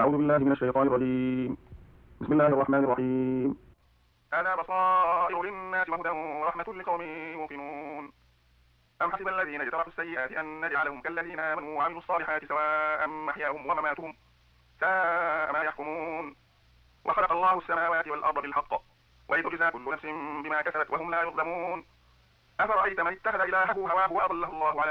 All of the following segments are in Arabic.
أعوذ بالله من الشيطان الرجيم. بسم الله الرحمن الرحيم. هذا بصائر للناس وهدى ورحمة لقوم يوقنون. أم حسب الذين اجترحوا السيئات أن نجعلهم كالذين آمنوا وعملوا الصالحات سواء محياهم ومماتهم ساء ما يحكمون. وخلق الله السماوات والأرض بالحق ولتجزى كل نفس بما كسبت وهم لا يظلمون. أفرأيت من اتخذ إلهه هواه وأضله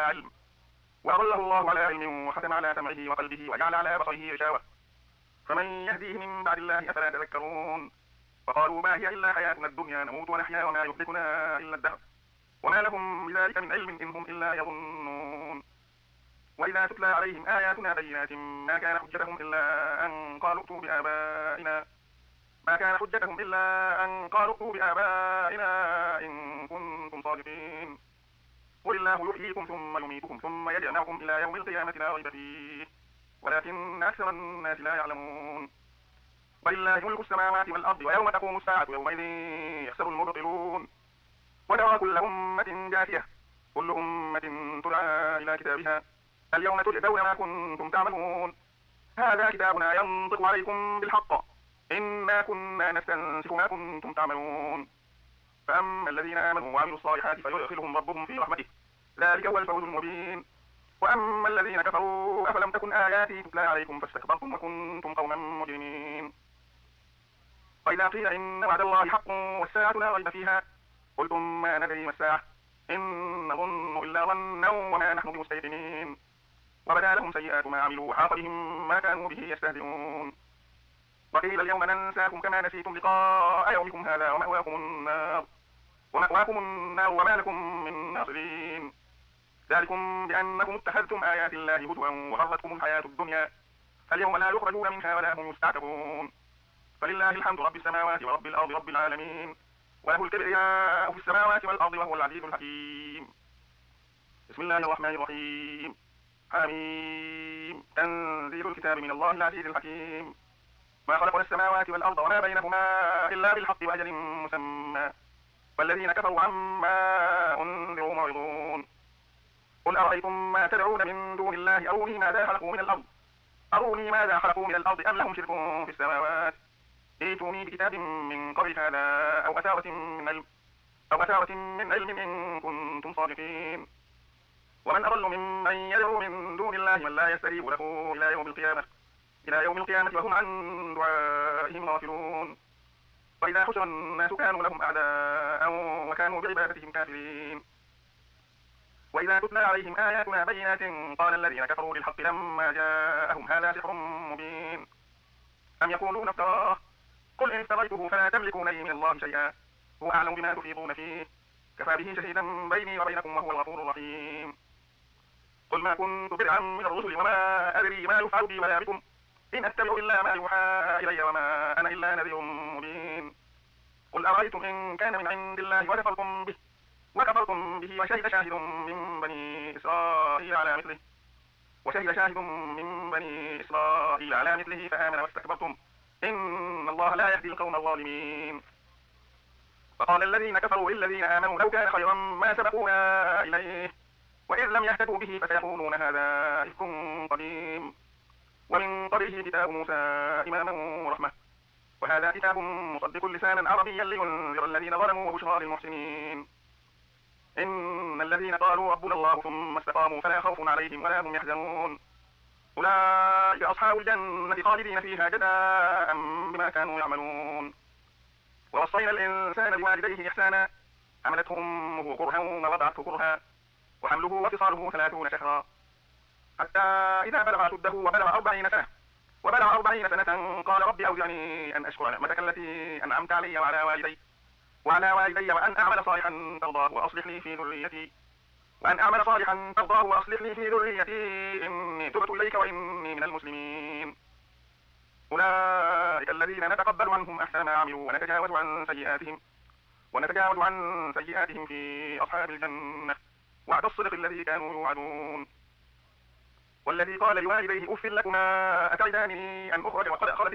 الله على علم وختم على سمعه وقلبه وجعل على بصره غشاوة فمن يهديه من بعد الله أفلا تذكرون. وقالوا ما هي إلا حياتنا الدنيا نموت ونحيا وما يهلكنا إلا الدهر وما لهم بذلك من علم إن هم إلا يظنون. وإذا تتلى عليهم آياتنا بينات ما كان حجتهم إلا أن قالوا ائتوا بآبائنا إن كنتم صادقين. قل الله يحييكم ثم يميتكم ثم يجمعكم إلى يوم القيامة لا ريب فيه ولكن أكثر الناس لا يعلمون. ولله ملك السماوات والأرض ويوم تقوم الساعة يومئذ يخسر المبطلون. وترى كل أمة جاثية كل أمة تدعى إلى كتابها اليوم تجزون ما كنتم تعملون هذا كتابنا ينطق عليكم بالحق إنا كنا نستنسخ ما كنتم تعملون. فأما الذين آمنوا وعملوا الصالحات فيدخلهم ربهم في رحمته ذلك هو الفوز المبين. وأما الذين كفروا أفلم تكن آياتي تتلى عليكم فاستكبرتم وكنتم قوما مجرمين. وإذا قيل إن وعد الله حق والساعة لا ريب فيها قلتم ما ندري ما الساعة إن نظن إلا ظنا وما نحن بمستيقنين. وبدا لهم سيئات ما عملوا وحاق بهم ما كانوا به يستهزئون. وقيل اليوم ننساكم كما نسيتم لقاء يومكم هذا ومأواكم النار وما لكم من ناصرين. ذلكم بأنكم اتخذتم آيات الله هزوا وغرتكم الحياة الدنيا فاليوم لا يخرجون منها ولا هم يستعتبون. فلله الحمد رب السماوات ورب الأرض رب العالمين وله الكبرياء في السماوات والأرض وهو العزيز الحكيم. بسم الله الرحمن الرحيم. حميم تنزيل الكتاب من الله العزيز الحكيم. ما خلقنا السماوات والأرض وما بينهما إلا بالحق وأجل مسمى والذين كفروا عما أنذروا معرضون. قل أرأيتم ما تدعون من دون الله أروني ماذا خلقوا من الأرض أم لهم شرك في السماوات ائتوني بكتاب من قبل هذا أو أثارة من علم إن كنتم صادقين. ومن أضل ممن يدعو من دون الله من لا يستجيب له إلى يوم القيامة وهم عن دعائهم غافلون. وإذا حشر الناس كانوا لهم أعداء وكانوا بعبادتهم كافرين. وإذا تتلى عليهم آياتنا بينات قال الذين كفروا للحق لما جاءهم هذا سحر مبين أم يقولون افتراه قل إن افتريته فلا تملكون لي من الله شيئا هو أعلم بما تفيضون فيه كفى به شهيدا بيني وبينكم وهو الغفور الرحيم. قل ما كنت بدعا من الرسل وما أدري ما يفعل بي ولا بكم إن أتبع إلا ما يوحى إلي وما أنا إلا نذير مبين. قل أرأيتم إن كان من عند الله وكفرتم به وشهد شاهد من بني إسرائيل على مثله فآمن واستكبرتم إن الله لا يهدي القوم الظالمين. وقال الذين كفروا للذين آمنوا لو كان خيرا ما سبقونا إليه وإذ لم يهتدوا به فسيقولون هذا إفك قديم. ومن قبله كتاب موسى إماما ورحمة وهذا كتاب مصدق لسانا عربيا لينذر الذين ظلموا وبشرى للمحسنين. إن الذين قالوا ربنا الله ثم استقاموا فلا خوف عليهم ولا هم يحزنون أولئك أصحاب الجنة خالدين فيها جزاء بما كانوا يعملون. ووصينا الإنسان بوالديه إحسانا حملته أمه كرها ووضعته كرها وحمله وفصاله 30 شهرا حتى إذا بلغ أشده وبلغ 40 سنة قال رب أوزعني أن أشكر نعمتك التي أنعمت علي وعلى والدي وأن أعمل صالحا ترضاه وأصلح لي في ذريتي إني تبت إليك وإني من المسلمين. أولئك الذين نتقبل عنهم أحسن ما عملوا ونتجاوز عن سيئاتهم في أصحاب الجنة وعد الصدق الذي كانوا يوعدون. والذي قال لوالديه أف لكما أتعدانني أن أخرج وقد خلت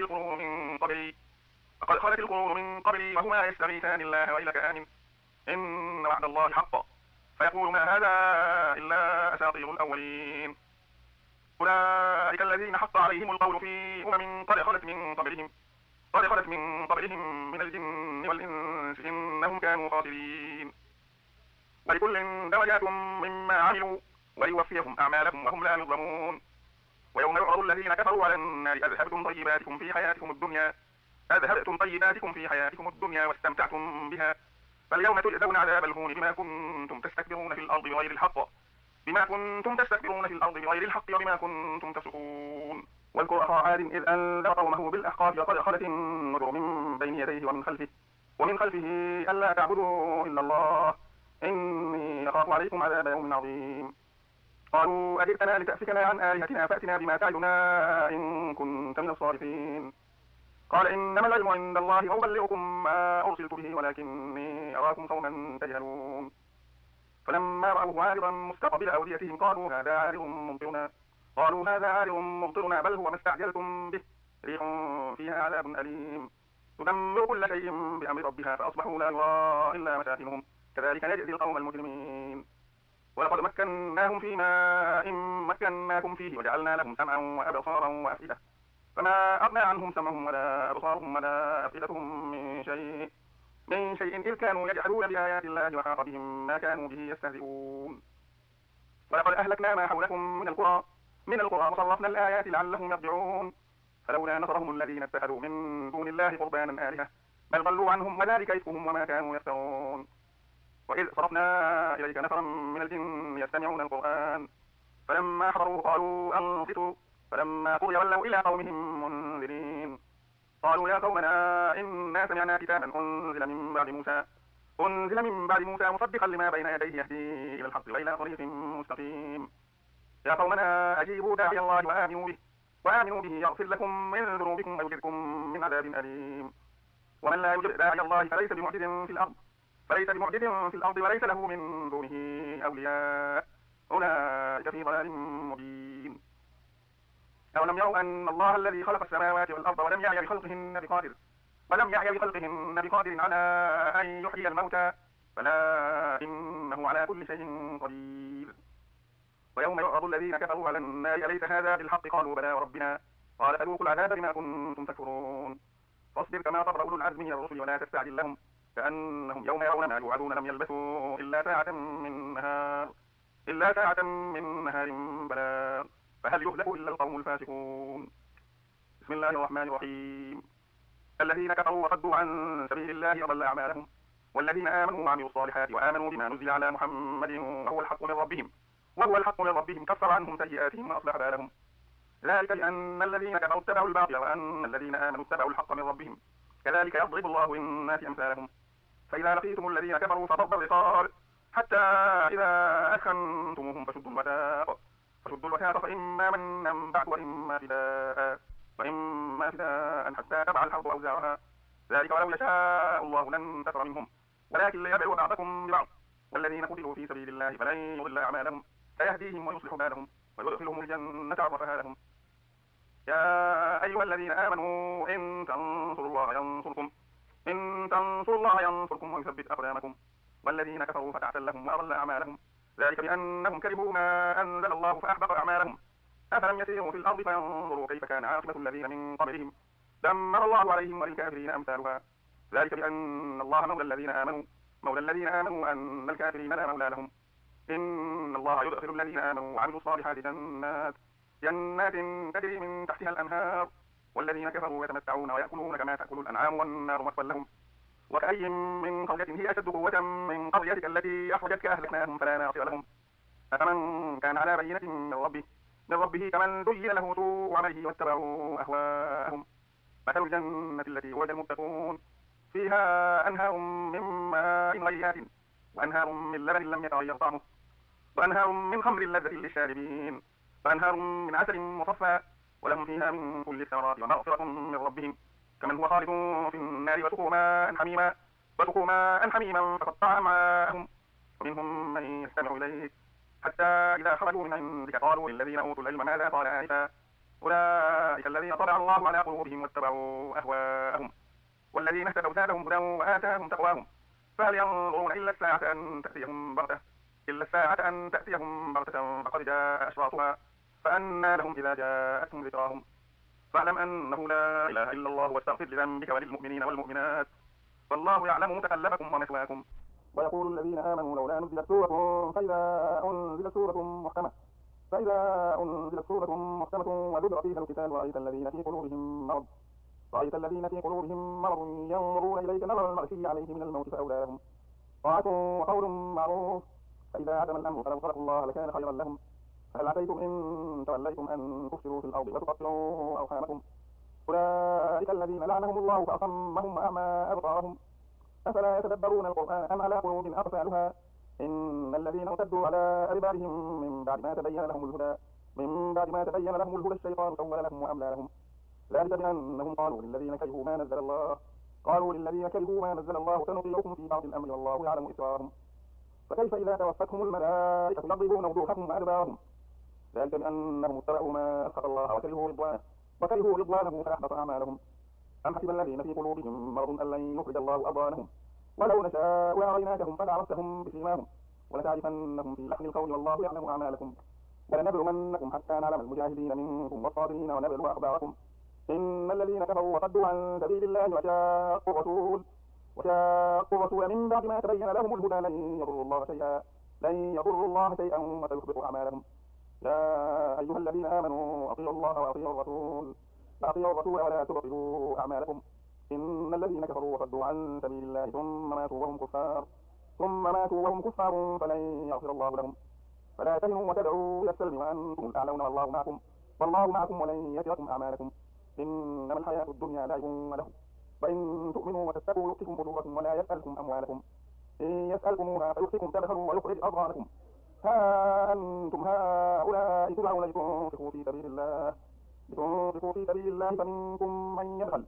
القرون من قبلي وهما يستغيثان الله ويلك آمن إن وعد الله حق فيقول ما هذا إلا أساطير الأولين. أولئك الذين حق عليهم القول في قد خلت من قبلهم من الجن والإنس إنهم كانوا خاسرين. ولكل درجات مما عملوا وليوفيهم أعمالهم وهم لا يظلمون. ويوم يعرض الذين كفروا على النار أذهبتم طيباتكم في حياتكم الدنيا واستمتعتم بها فاليوم تجزون عذاب الهون بما كنتم تستكبرون في الأرض بغير الحق وبما كنتم تفسقون. واذكر أخا عاد إذ أنذر قومه بالأحقاف وقد خلت النذر من بين يديه ومن خلفه ألا تعبدوا إلا الله إني أخاف عليكم عذاب يوم عظيم. قالوا أجئتنا لتأفكنا عن آلهتنا فأتنا بما تعدنا إن كنت من الصادقين. قال إنما العلم عند الله وأبلغكم ما أرسلت به ولكني أراكم قوما تجهلون. فلما رأوه عارضا مستقبل أوديتهم قالوا هذا عارض ممطرنا بل هو ما استعجلتم به ريح فيها عذاب أليم تدمر كل شيء بأمر ربها فأصبحوا لا يرى إلا مساكنهم كذلك نجزي القوم المجرمين. ولقد مكناهم في ماء مكناكم فيه وجعلنا لهم سمعا وأبصارا وأفئدة فما أغنى عنهم سمعهم ولا أبصارهم ولا أفئدتهم من شيء إذ كانوا يجحدون بآيات الله وحاق بهم ما كانوا به يستهزئون. ولقد أهلكنا ما حولكم من القرى وصرفنا الآيات لعلهم يرجعون فلولا نصرهم الذين اتخذوا من دون الله قربانا آلهة بل ضلوا عنهم وذلك إفكهم وما كانوا يفترون. وإذ صرفنا إليك نفرا من الجن يستمعون القرآن فلما حضروه قالوا أنصتوا فلما قضي ولوا إلى قومهم منذرين. قالوا يا قومنا إنا سمعنا كتابا أنزل من بعد موسى مصدقا لما بين يديه يهدي إلى الحق وإلى طريق مستقيم. يا قومنا أجيبوا داعي الله وآمنوا به يغفر لكم من ذنوبكم ويجركم من عذاب أليم. ومن لا يجب داعي الله فليس بمعجز في الأرض وليس له من دونه أولياء أولئك في ضلال مبين. أولم يروا أن الله الذي خلق السماوات والأرض ولم يعي بخلقهن بقادر على أن يحيي الموتى بلى إنه على كل شيء قدير. ويوم يعرض الذين كفروا على النار أليس هذا بالحق قالوا بلى وربنا قال فذوقوا العذاب بما كنتم تكفرون. فاصبر كما صبر أولو العزم من الرسل ولا تستعجل لهم كأنهم يوم يرون ما يوعدون لم يلبثوا إلا ساعة من نهار بلاغ فهل يهلك إلا القوم الفاسقون. بسم الله الرحمن الرحيم. الذين كفروا وصدوا عن سبيل الله أضل أعمالهم والذين آمنوا وعملوا الصالحات وآمنوا بما نزل على محمد وهو الحق من ربهم كفر عنهم سيئاتهم وأصلح بالهم ذلك لأن الذين كفروا اتبعوا الباطل وأن الذين آمنوا اتبعوا الحق من ربهم كذلك يضرب الله للناس أمثالهم. فإذا لقيتم الذين كفروا فضرب الرقاب حتى إذا أثخنتموهم فشدوا الوثاق فإما منا بعد وإما فداء حتى تضع الحرب أوزارها ذلك ولو يشاء الله لانتصر منهم ولكن ليبلو بعضكم ببعض والذين قتلوا في سبيل الله فلن يضل أعمالهم سيهديهم ويصلح بالهم ويدخلهم الجنة عرفها لهم. يا أيها الذين آمنوا إن تنصروا الله ينصركم ويثبت أقدامكم والذين كفروا فتعسل لهم وأضل أعمالهم ذلك بأنهم كرهوا ما أنزل الله فأحبط أعمالهم. أفلم يسيروا في الأرض فينظروا كيف كان عاقبة الذين من قبلهم دمر الله عليهم وللكافرين أمثالها ذلك بأن الله مولى الذين آمنوا وأن الكافرين لا مولى لهم. إن الله يدخل الذين آمنوا وعملوا الصالحات جنات تجري من تحتها الأنهار والذين كفروا يتمتعون ويأكلون كما تأكل الأنعام والنار مثوى لهم. وكأي من قرية هي أشد قوة من قريتك التي أخرجتك أهلكناهم فلا ناصر لهم. أفمن كان على بينة من ربه كمن زين له سوء عمله واتبعوا أهواءهم. مثل الجنة التي وعد المتقون فيها أنهار من ماء غير وأنهار من لبن لم يتغير طعمه وأنهار من خمر لذة للشاربين وأنهار من عسل مصفى ولهم فيها من كل الثمرات ومغفرة من ربهم كمن هو خالد في النار وسقوا ماء حميما فقطع أمعاءهم ومنهم من يستمع إليك حتى إذا خرجوا من عندك قالوا للذين أوتوا العلم ماذا قال آنفا أولئك الذين طبع الله على قلوبهم واتبعوا أهواءهم والذين اهتدوا زادهم هدى وآتاهم تقواهم فهل ينظرون إلا الساعة أن تأتيهم بغتة فقد جاء أشراطها فأنى لهم إذا جاءتهم ذكراهم فاعلم أنه لا إله إلا الله واستغفر لذنبك وللمؤمنين والمؤمنات والله يعلم متقلبكم ومثواكم. ويقول الذين آمنوا لولا نزلت سورة فإذا أنزلت سورة محكمة وذكر فيها القتال رأيت الذين في قلوبهم مرض ينظرون إليك نظر المغشي عليه من الموت فأولى لهم طاعة وقول معروف فإذا عدم الأمر فلو صدقوا الله لكان خيرا لهم فهل عسيتم إن توليتم أن تفسدوا في الأرض وتقطعوا أرحامكم أولئك الذين لعنهم الله فأصمهم وأعمى أبصارهم أفلا يتدبرون القرآن أم على قلوب أقفالها إن الذين ارتدوا على أدبارهم من بعد ما تبين لهم الهدى الشيطان سول لهم وأملى لهم ذلك بأنهم قالوا للذين كرهوا ما نزل الله سنطيعكم في بعض الأمر والله يعلم إسرارهم فكيف إذا توفتهم الملائكة يضربون وجوههم وأدبارهم ذلك بأنهم اتبعوا ما أسخط الله وكرهوا رضوانه فأحبط أعمالهم أم حسب الذين في قلوبهم مرض أن لن يخرج الله أضغانهم ولو نشاء لأريناكهم فلعرفتهم بسيماهم ولتعرفنهم في لحن القول والله يعلم أعمالكم ولنبلونكم حتى نعلم المجاهدين منكم والصابرين ونبلو أخباركم إن الذين كفروا وصدوا عن سبيل الله وشاقوا الرسول من بعد ما تبين لهم الهدى لن يضروا الله شيئا وسيحبط أعمالهم يا أيها الذين آمنوا أطيعوا الله وأطيعوا الرسول ولا تبطلوا أعمالكم إن الذين كفروا وصدوا عن سبيل الله ثم ماتوا وهم كفار فلن يغفر الله لهم فلا تهنوا وتدعوا إلى السلم وأنتم الأعلون والله معكم ولن يتركم أعمالكم إنما الحياة الدنيا لعب وله وإن تؤمنوا وتتقوا يؤتكم أجوركم ولا يسألكم أموالكم إن يسألكموها فيؤتكم تبخلوا ويخرج أضغانكم ها أنتم هؤلاء تدعون لتنفقوا في سبيل الله فمنكم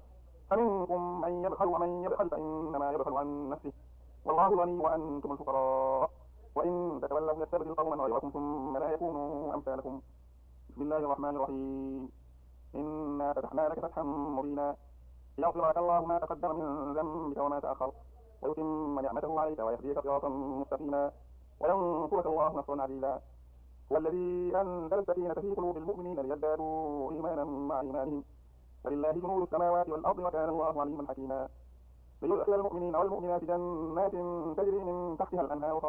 من يبخل ومن يبخل فإنما يبخل عن نفسه والله الغني وأنتم الفقراء وإن تتولوا يستبدل قوما غيركم ثم لا يكونوا أمثالكم. بسم الله الرحمن الرحيم. إنا فتحنا لك فتحا مبينا ليغفر لك الله ما تقدم من ذنبك وما تأخر ويتم نعمته عليك ويهديك صراطا مستقيما وينصرك الله نصرا عزيزا. هو الذي أنزل السكينة في قلوب المؤمنين ليزدادوا إيمانا مع إيمانهم ولله جنود السماوات والأرض وكان الله عليما حكيما. ليدخل المؤمنين والمؤمنات جنات تجري من تحتها الأنهار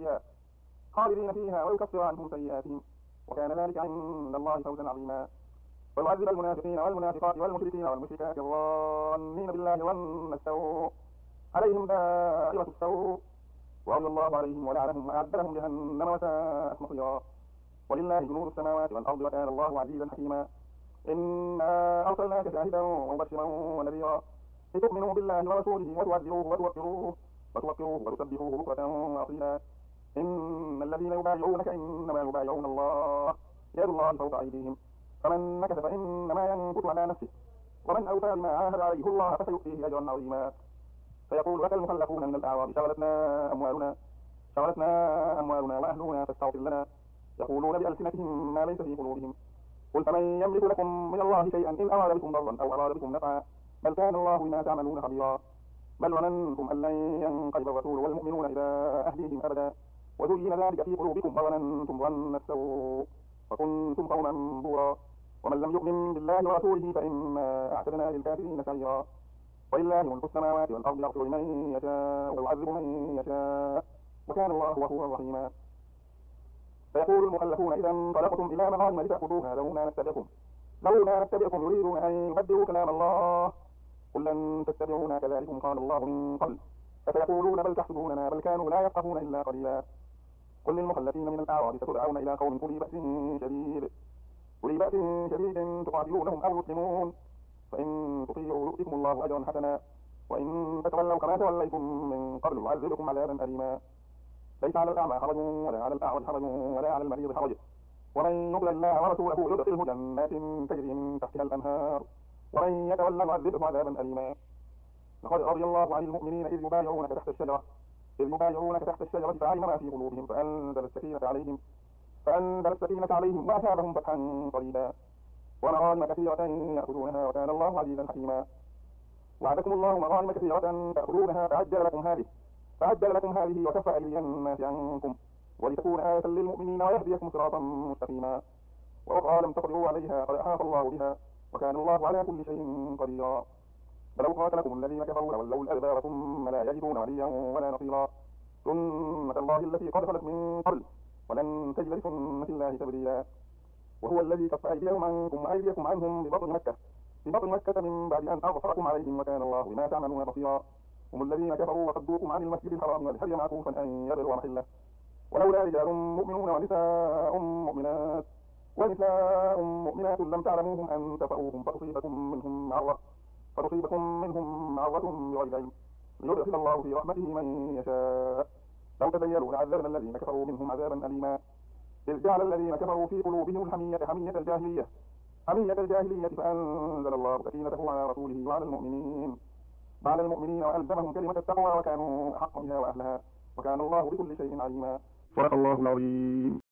خالدين فيها ويكفر عنهم سيئاتهم وكان ذلك عند الله فوزا عظيما. ويعذب المنافقين والمنافقات والمشركين والمشركات الظانين بالله ظن السوء عليهم دائرة السوء وغضب الله عليهم ولعنهم وأعد لهم جهنم وساءت مصيرا. ولله جنود السماوات والأرض وكان الله عزيزا حكيما. إنا أرسلناك شاهدا ومبشرا ونذيرا لتؤمنوا بالله ورسوله وتعزروه وتوقروه وتسبحوه بكرة وأصيلا. إن الذين يبايعونك إنما يبايعون الله يد الله فوق أيديهم فمن نكث فإنما ينكث على نفسه ومن أوفى بما عاهد عليه الله فسيؤتيه أجرا عظيما. فيقول لك المخلفون من الأعراب شغلتنا أموالنا وأهلنا فاستغفر لنا يقولون بألسنتهم ما ليس في قلوبهم قل فمن يملك لكم من الله شيئا إن أراد بكم ضرا أو أراد بكم نفعا بل كان الله بما تعملون خبيرا. بل ظننتم أن لن ينقلب الرسول والمؤمنون إلى أهليهم أبدا وزين ذلك في قلوبكم وظننتم ظن السوء وكنتم قوما بورا. ومن لم يؤمن بالله ورسوله فإنا أعتدنا للكافرين سعيرا. ولله ملك السماوات والأرض يغفر لمن يشاء ويعذب من يشاء وكان الله غفورا رحيما. فيقول المخلفون إذا انطلقتم إلى مغانم لتأخذوها ذرونا نتبعكم يريدون أن يبدلوا كلام الله قل لن تتبعونا كذلكم قال الله من قبل فسيقولون بل تحسدوننا بل كانوا لا يفقهون إلا قليلا. قل للمخلفين من الأعراب ستدعون إلى قوم أولي بأس شديد تقاتلونهم أو يسلمون فإن تطيعوا يؤتكم الله أجرا حسنا وإن تتولوا كما توليتم من قبل يعذبكم عذابا أليما. ليس على الأعمى حرج ولا على الأعرج حرج ولا على المريض حرج ومن يطع الله ورسوله يدخله جنات تجري من تحتها الأنهار ومن يتولى يعذبه عذابا أليما. لقد رضي الله عن المؤمنين إذ يبايعونك تحت الشجرة فعلم ما في قلوبهم فأنزل السكينة عليهم وأثابهم فتحا قريبا ومغانم كثيرة يأخذونها وكان الله عزيزا حكيما. وعدكم الله مغانم كثيرة تأخذونها فعجل لكم هذه وكف أيدي الناس عنكم ولتكون آية للمؤمنين ويهديكم صراطا مستقيما. وأخرى لم تقدروا عليها قد أحاط الله بها وكان الله على كل شيء قديرا. فلو قاتلكم الذين كفروا لولوا الأدبار ثم لا يجدون وليا ولا نصيرا. سنة الله التي قد خلت من قبل ولن تجد لسنة الله تبديلا. وهو الذي كف أيديهم عنكم وأيديكم عنهم ببطن مكة من بعد أن أظفركم عليهم وكان الله بما تعملون بصيرا. هم الذين كفروا وصدوكم عن المسجد الحرام والهدي معكوفا أن يبلغ محله ولولا رجال مؤمنون ونساء مؤمنات لم تعلموهم أن تطؤوهم فتصيبكم منهم معرة بغير علم ليدخل الله في رحمته من يشاء. لو تزيلوا لعذبنا الذين كفروا منهم عذابا أليما. إذ جعل الذين كفروا في قلوبهم الحمية حمية الجاهلية فأنزل الله سكينته على رسوله وعلى المؤمنين وألزمهم كلمة التقوى وكانوا أحق بها وأهلها وكان الله بكل شيء عليما. صدق الله العظيم.